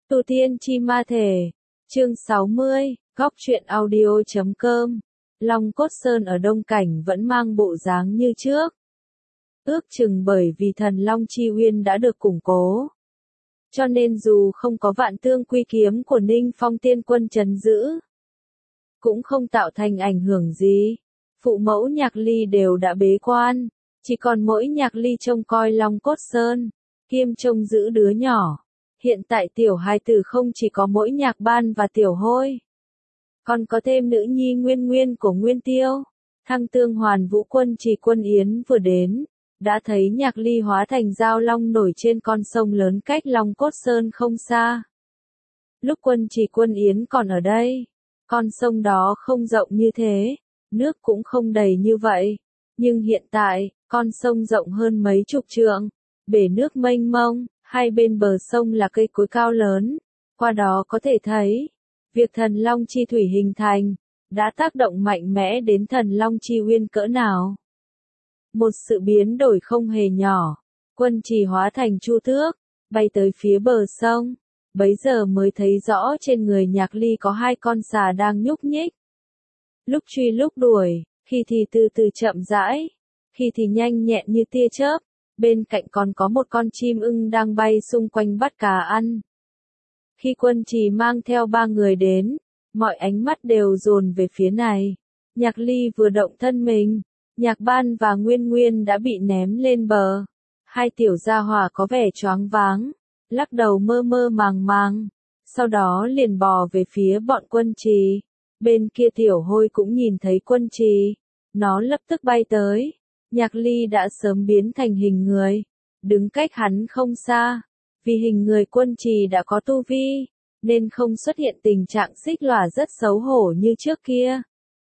Tu Tiên Chi Ma Thể, chương 60, góc truyện audio.com. Long Cốt Sơn ở Đông Cảnh vẫn mang bộ dáng như trước. Ước chừng bởi vì thần Long Chi Uyên đã được củng cố. Cho nên dù không có vạn tương quy kiếm của Ninh Phong Tiên Quân trấn giữ, cũng không tạo thành ảnh hưởng gì. Phụ mẫu Nhạc Ly đều đã bế quan, chỉ còn mỗi Nhạc Ly trông coi Long Cốt Sơn, kiêm trông giữ đứa nhỏ. Hiện tại tiểu hài tử không chỉ có mỗi Nhạc Ban và Tiểu Hôi, còn có thêm nữ nhi Nguyên Nguyên của Nguyên Tiêu. Thăng Tương Hoàn Vũ Quân Trì Quân Yến vừa đến, đã thấy Nhạc Ly hóa thành dao long nổi trên con sông lớn cách Long Cốt Sơn không xa. Lúc Quân Trì Quân Yến còn ở đây, con sông đó không rộng như thế, nước cũng không đầy như vậy, nhưng hiện tại, con sông rộng hơn mấy chục trượng, bể nước mênh mông. Hai bên bờ sông là cây cối cao lớn, qua đó có thể thấy, việc thần Long Chi Thủy hình thành, đã tác động mạnh mẽ đến thần Long Chi Uyên cỡ nào. Một sự biến đổi không hề nhỏ, Quân Trì hóa thành chu tước, bay tới phía bờ sông, bấy giờ mới thấy rõ trên người Nhạc Ly có hai con sà đang nhúc nhích. Lúc truy lúc đuổi, khi thì từ từ chậm rãi, khi thì nhanh nhẹn như tia chớp. Bên cạnh còn có một con chim ưng đang bay xung quanh bắt cá ăn. Khi Quân Trì mang theo ba người đến, mọi ánh mắt đều dồn về phía này. Nhạc Ly vừa động thân mình, Nhạc Ban và Nguyên Nguyên đã bị ném lên bờ. Hai tiểu gia hỏa có vẻ choáng váng, lắc đầu mơ mơ màng màng, sau đó liền bò về phía bọn Quân Trì. Bên kia Tiểu Hôi cũng nhìn thấy Quân Trì, nó lập tức bay tới. Nhạc Ly đã sớm biến thành hình người, đứng cách hắn không xa, vì hình người Quân Trì đã có tu vi, nên không xuất hiện tình trạng xích lòa rất xấu hổ như trước kia.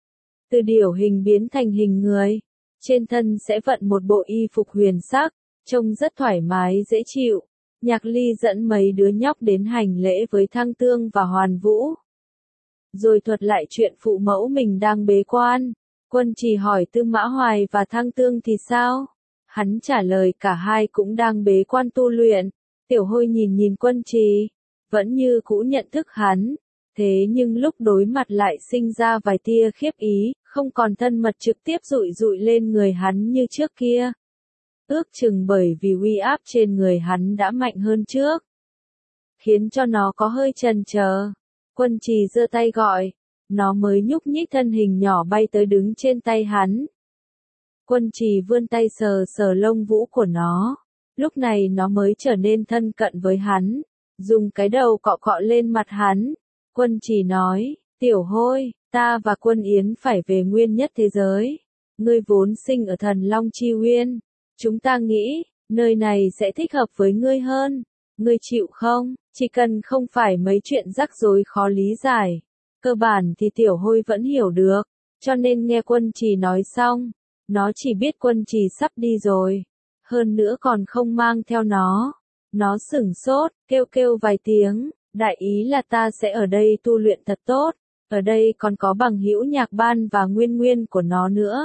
Từ điểu hình biến thành hình người, trên thân sẽ vận một bộ y phục huyền sắc, trông rất thoải mái dễ chịu. Nhạc Ly dẫn mấy đứa nhóc đến hành lễ với Thăng Tương và Hoàn Vũ, rồi thuật lại chuyện phụ mẫu mình đang bế quan. Quân Trì hỏi Tư Mã Hoài và Thăng Tương thì sao? Hắn trả lời cả hai cũng đang bế quan tu luyện. Tiểu Hôi nhìn nhìn Quân Trì, vẫn như cũ nhận thức hắn, thế nhưng lúc đối mặt lại sinh ra vài tia khiếp ý, không còn thân mật trực tiếp dụi dụi lên người hắn như trước kia. Ước chừng bởi vì uy áp trên người hắn đã mạnh hơn trước, khiến cho nó có hơi chần chờ. Quân Trì giơ tay gọi, nó mới nhúc nhích thân hình nhỏ bay tới đứng trên tay hắn. Quân Trì vươn tay sờ sờ lông vũ của nó, lúc này nó mới trở nên thân cận với hắn, dùng cái đầu cọ cọ lên mặt hắn. Quân Trì nói, Tiểu Hôi, ta và Quân Yến phải về nguyên nhất thế giới. Ngươi vốn sinh ở thần Long Chi Uyên, chúng ta nghĩ, nơi này sẽ thích hợp với ngươi hơn. Ngươi chịu không? Chỉ cần không phải mấy chuyện rắc rối khó lý giải. Cơ bản thì Tiểu Hôi vẫn hiểu được, cho nên nghe Quân Trì nói xong, nó chỉ biết Quân Trì sắp đi rồi, hơn nữa còn không mang theo nó. Nó sửng sốt, kêu kêu vài tiếng, đại ý là ta sẽ ở đây tu luyện thật tốt, ở đây còn có bằng hữu Nhạc Ban và Nguyên Nguyên của nó nữa.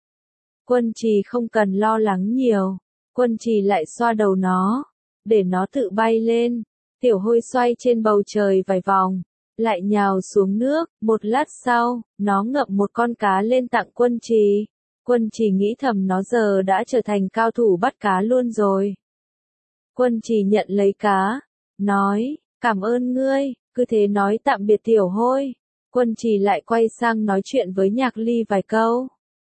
Quân Trì không cần lo lắng nhiều, Quân Trì lại xoa đầu nó, để nó tự bay lên. Tiểu Hôi xoay trên bầu trời vài vòng, lại nhào xuống nước. Một lát sau, nó ngậm một con cá lên tặng Quân Trì. Quân Trì nghĩ thầm nó giờ đã trở thành cao thủ bắt cá luôn rồi. Quân Trì nhận lấy cá, nói, cảm ơn ngươi, cứ thế nói tạm biệt Tiểu Hôi. Quân Trì lại quay sang nói chuyện với Nhạc Ly vài câu.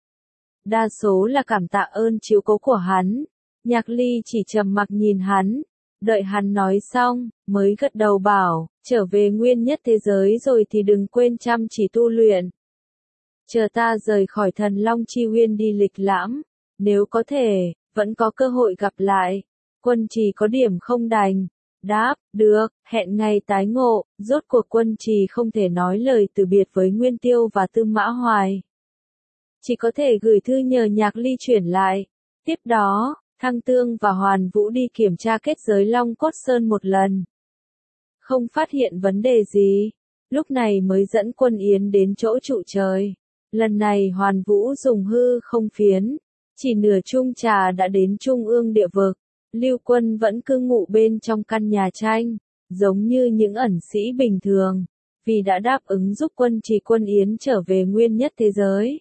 Đa số là cảm tạ ơn chiếu cố của hắn. Nhạc Ly chỉ trầm mặc nhìn hắn, đợi hắn nói xong, mới gật đầu bảo, trở về nguyên nhất thế giới rồi thì đừng quên chăm chỉ tu luyện. Chờ ta rời khỏi thần Long Chi Uyên đi lịch lãm, nếu có thể, vẫn có cơ hội gặp lại. Quân Trì có điểm không đành, đáp, được, hẹn ngày tái ngộ. Rốt cuộc Quân Trì không thể nói lời từ biệt với Nguyên Tiêu và Tư Mã Hoài, chỉ có thể gửi thư nhờ Nhạc Ly chuyển lại. Tiếp đó, Thăng Tương và Hoàn Vũ đi kiểm tra kết giới Long Cốt Sơn một lần, không phát hiện vấn đề gì, lúc này mới dẫn Quân Yến đến chỗ trụ trời. Lần này Hoàn Vũ dùng hư không phiến, chỉ nửa chung trà đã đến trung ương địa vực. Lưu Quân vẫn cư ngụ bên trong căn nhà tranh, giống như những ẩn sĩ bình thường, vì đã đáp ứng giúp Quân Trì Quân Yến trở về nguyên nhất thế giới.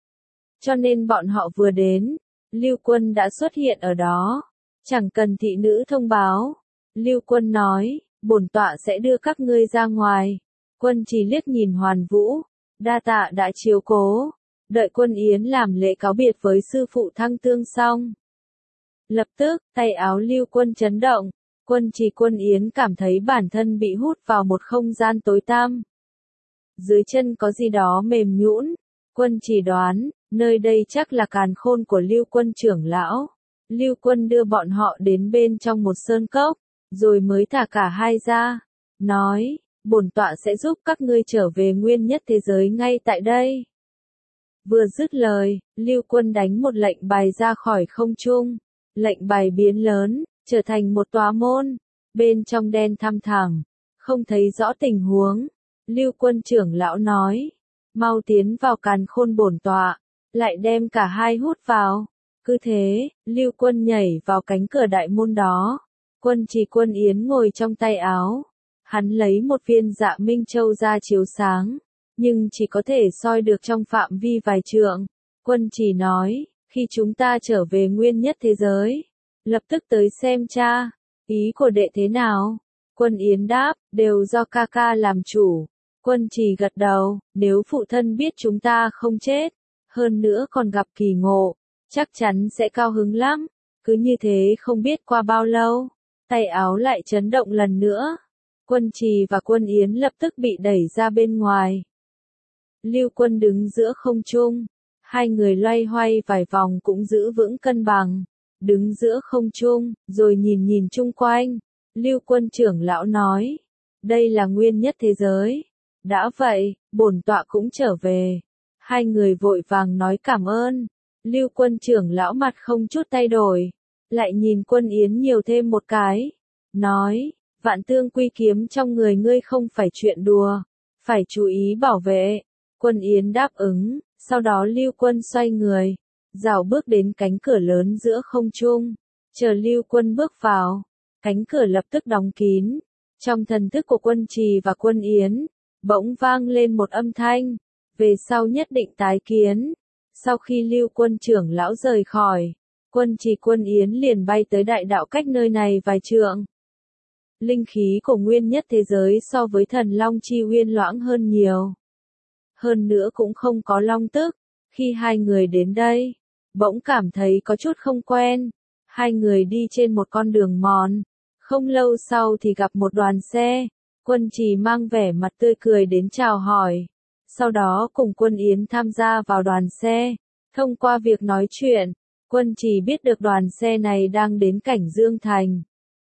Cho nên bọn họ vừa đến, Lưu Quân đã xuất hiện ở đó, chẳng cần thị nữ thông báo. Lưu Quân nói, bổn tọa sẽ đưa các ngươi ra ngoài. Quân Trì liếc nhìn Hoàn Vũ, đa tạ đã chiếu cố. Đợi Quân Yến làm lễ cáo biệt với sư phụ Thăng Tương xong. Lập tức, tay áo Lưu Quân chấn động, Quân Trì Quân Yến cảm thấy bản thân bị hút vào một không gian tối tăm. Dưới chân có gì đó mềm nhũn, Quân Trì đoán, nơi đây chắc là càn khôn của Lưu Quân trưởng lão. Lưu Quân đưa bọn họ đến bên trong một sơn cốc, rồi mới thả cả hai ra, nói, bổn tọa sẽ giúp các ngươi trở về nguyên nhất thế giới ngay tại đây. Vừa dứt lời, Lưu Quân đánh một lệnh bài ra khỏi không trung, lệnh bài biến lớn, trở thành một tòa môn, bên trong đen thăm thẳm, không thấy rõ tình huống. Lưu Quân trưởng lão nói, mau tiến vào càn khôn bổn tọa, lại đem cả hai hút vào. Cứ thế, Lưu Quân nhảy vào cánh cửa đại môn đó. Quân Trì Quân Yến ngồi trong tay áo. Hắn lấy một viên Dạ Minh Châu ra chiếu sáng, nhưng chỉ có thể soi được trong phạm vi vài trượng. Quân Trì nói, khi chúng ta trở về nguyên nhất thế giới, lập tức tới xem cha. Ý của đệ thế nào? Quân Yến đáp, đều do ca ca làm chủ. Quân Trì gật đầu, nếu phụ thân biết chúng ta không chết, hơn nữa còn gặp kỳ ngộ, chắc chắn sẽ cao hứng lắm. Cứ như thế không biết qua bao lâu, tay áo lại chấn động lần nữa. Quân Trì và Quân Yến lập tức bị đẩy ra bên ngoài. Lưu Quân đứng giữa không trung, hai người loay hoay vài vòng cũng giữ vững cân bằng, đứng giữa không trung, rồi nhìn nhìn chung quanh. Lưu Quân trưởng lão nói, đây là nguyên nhất thế giới. Đã vậy, bổn tọa cũng trở về. Hai người vội vàng nói cảm ơn. Lưu Quân trưởng lão mặt không chút thay đổi, lại nhìn Quân Yến nhiều thêm một cái, nói, Vạn Tương Quy kiếm trong người ngươi không phải chuyện đùa, phải chú ý bảo vệ. Quân Yến đáp ứng, sau đó Lưu Quân xoay người, rảo bước đến cánh cửa lớn giữa không trung, chờ Lưu Quân bước vào, cánh cửa lập tức đóng kín. Trong thần thức của Quân Trì và Quân Yến, bỗng vang lên một âm thanh, về sau nhất định tái kiến. Sau khi Lưu Quân trưởng lão rời khỏi, Quân Trì Quân Yến liền bay tới đại đạo cách nơi này vài trượng. Linh khí của nguyên nhất thế giới so với thần Long Chi uyên loãng hơn nhiều. Hơn nữa cũng không có long tức. Khi hai người đến đây, bỗng cảm thấy có chút không quen. Hai người đi trên một con đường mòn. Không lâu sau thì gặp một đoàn xe. Quân Trì mang vẻ mặt tươi cười đến chào hỏi. Sau đó cùng Quân Yến tham gia vào đoàn xe. Thông qua việc nói chuyện, Quân Trì biết được đoàn xe này đang đến cảnh Dương Thành.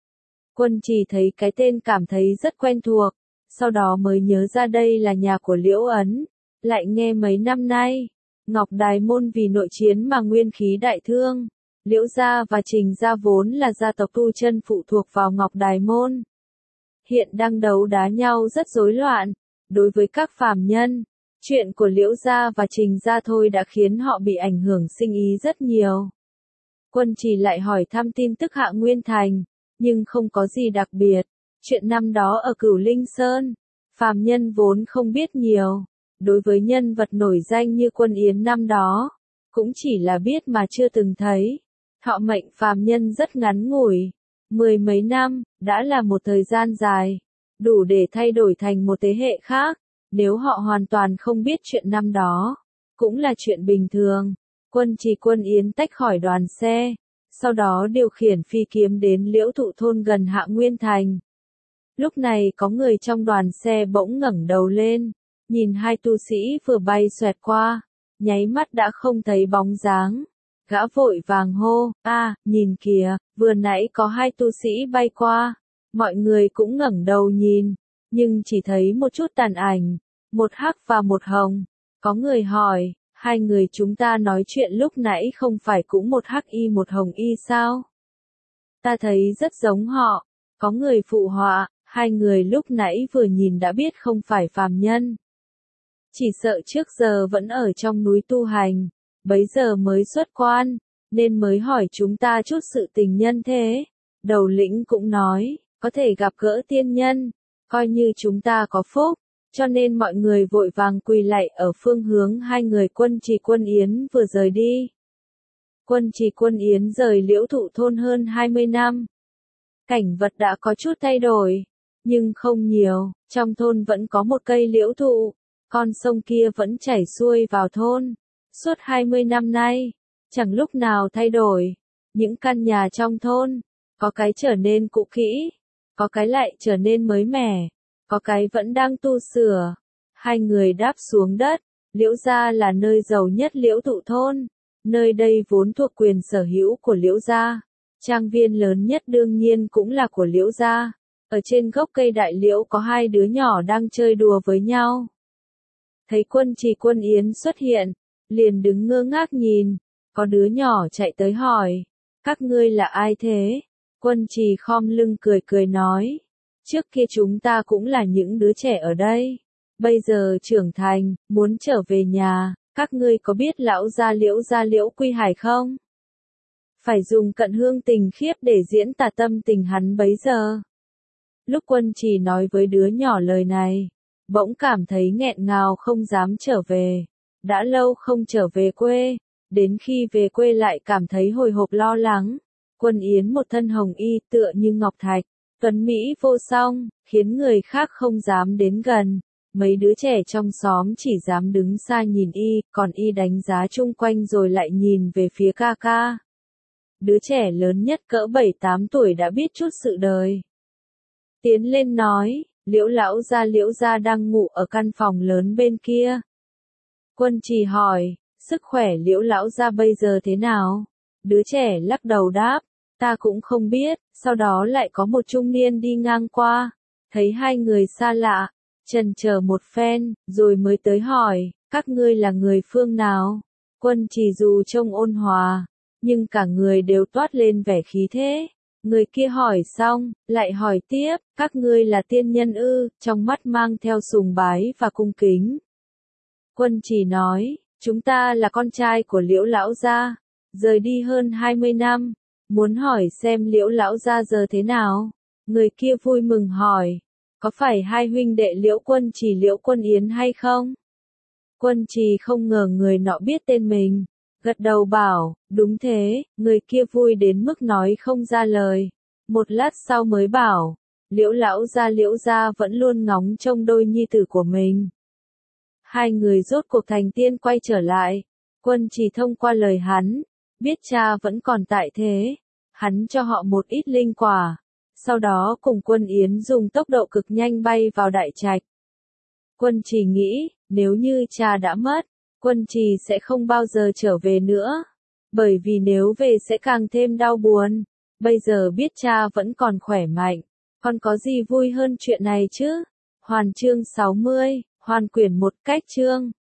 Quân Trì thấy cái tên cảm thấy rất quen thuộc, sau đó mới nhớ ra đây là nhà của Liễu Ấn. Lại nghe mấy năm nay, Ngọc Đài Môn vì nội chiến mà nguyên khí đại thương. Liễu gia và Trình gia vốn là gia tộc tu chân phụ thuộc vào Ngọc Đài Môn. Hiện đang đấu đá nhau rất rối loạn. Đối với các phàm nhân, chuyện của Liễu gia và Trình gia thôi đã khiến họ bị ảnh hưởng sinh ý rất nhiều. Quân Trì lại hỏi thăm tin tức Hạ Nguyên Thành, nhưng không có gì đặc biệt. Chuyện năm đó ở Cửu Linh Sơn, phàm nhân vốn không biết nhiều. Đối với nhân vật nổi danh như Quân Yến năm đó, cũng chỉ là biết mà chưa từng thấy. Thọ mệnh phàm nhân rất ngắn ngủi, 10 mấy năm, đã là một thời gian dài, đủ để thay đổi thành một thế hệ khác. Nếu họ hoàn toàn không biết chuyện năm đó, cũng là chuyện bình thường. Quân Trì Quân Yến tách khỏi đoàn xe, sau đó điều khiển phi kiếm đến Liễu Thụ thôn gần Hạ Nguyên Thành. Lúc này có người trong đoàn xe bỗng ngẩng đầu lên, nhìn hai tu sĩ vừa bay xoẹt qua, nháy mắt đã không thấy bóng dáng. Gã vội vàng hô, nhìn kìa, vừa nãy có hai tu sĩ bay qua. Mọi người cũng ngẩng đầu nhìn, nhưng chỉ thấy một chút tàn ảnh, một hắc và một hồng. Có người hỏi, hai người chúng ta nói chuyện lúc nãy không phải cũng một hắc y một hồng y sao? Ta thấy rất giống họ. Có người phụ họa, hai người lúc nãy vừa nhìn đã biết không phải phàm nhân. Chỉ sợ trước giờ vẫn ở trong núi tu hành, bấy giờ mới xuất quan, nên mới hỏi chúng ta chút sự tình nhân thế. Đầu lĩnh cũng nói, có thể gặp gỡ tiên nhân, coi như chúng ta có phúc, cho nên mọi người vội vàng quỳ lạy ở phương hướng hai người Quân Trì Quân Yến vừa rời đi. Quân Trì Quân Yến rời Liễu Thụ thôn hơn 20 năm. Cảnh vật đã có chút thay đổi, nhưng không nhiều, trong thôn vẫn có một cây liễu thụ, con sông kia vẫn chảy xuôi vào thôn. Suốt 20 năm nay, chẳng lúc nào thay đổi, những căn nhà trong thôn, có cái trở nên cũ kỹ, có cái lại trở nên mới mẻ, có cái vẫn đang tu sửa. Hai người đáp xuống đất, Liễu gia là nơi giàu nhất Liễu Thụ thôn, nơi đây vốn thuộc quyền sở hữu của Liễu gia. Trang viên lớn nhất đương nhiên cũng là của Liễu gia. Ở trên gốc cây đại liễu có hai đứa nhỏ đang chơi đùa với nhau. Thấy Quân Trì Quân Yến xuất hiện, liền đứng ngơ ngác nhìn, có đứa nhỏ chạy tới hỏi, các ngươi là ai thế? Quân Trì khom lưng cười cười nói, trước kia chúng ta cũng là những đứa trẻ ở đây, bây giờ trưởng thành, muốn trở về nhà, các ngươi có biết lão gia Liễu Quy Hải không? Phải dùng cận hương tình khiếp để diễn tả tâm tình hắn bấy giờ. Lúc Quân Trì nói với đứa nhỏ lời này, bỗng cảm thấy nghẹn ngào không dám trở về. Đã lâu không trở về quê, đến khi về quê lại cảm thấy hồi hộp lo lắng. Quân Yến một thân hồng y tựa như ngọc thạch, tuấn mỹ vô song, khiến người khác không dám đến gần. Mấy đứa trẻ trong xóm chỉ dám đứng xa nhìn y, còn y đánh giá chung quanh rồi lại nhìn về phía ca ca. Đứa trẻ lớn nhất cỡ 7-8 tuổi đã biết chút sự đời. Tiến lên nói, Liễu gia đang ngủ ở căn phòng lớn bên kia. Quân Trì hỏi, sức khỏe Liễu lão gia bây giờ thế nào? Đứa trẻ lắc đầu đáp, ta cũng không biết. Sau đó lại có một trung niên đi ngang qua, thấy hai người xa lạ, chần chờ một phen, rồi mới tới hỏi, các ngươi là người phương nào? Quân Trì dù trông ôn hòa, nhưng cả người đều toát lên vẻ khí thế. Người kia hỏi xong, lại hỏi tiếp, các ngươi là tiên nhân ư? Trong mắt mang theo sùng bái và cung kính. Quân Trì nói, chúng ta là con trai của Liễu lão gia, rời đi hơn 20 năm, muốn hỏi xem Liễu lão gia giờ thế nào. Người kia vui mừng hỏi, có phải hai huynh đệ Liễu Quân Trì Liễu Quân Yến hay không? Quân Trì không ngờ người nọ biết tên mình, gật đầu bảo, đúng thế. Người kia vui đến mức nói không ra lời. Một lát sau mới bảo, Liễu gia vẫn luôn ngóng trông đôi nhi tử của mình. Hai người rốt cuộc thành tiên quay trở lại. Quân Trì thông qua lời hắn, biết cha vẫn còn tại thế. Hắn cho họ một ít linh quả. Sau đó cùng Quân Yến dùng tốc độ cực nhanh bay vào đại trạch. Quân Trì nghĩ, nếu như cha đã mất, Quân Trì sẽ không bao giờ trở về nữa. Bởi vì nếu về sẽ càng thêm đau buồn. Bây giờ biết cha vẫn còn khỏe mạnh, còn có gì vui hơn chuyện này chứ? Hoàn chương 60, hoàn quyển 1 cách chương.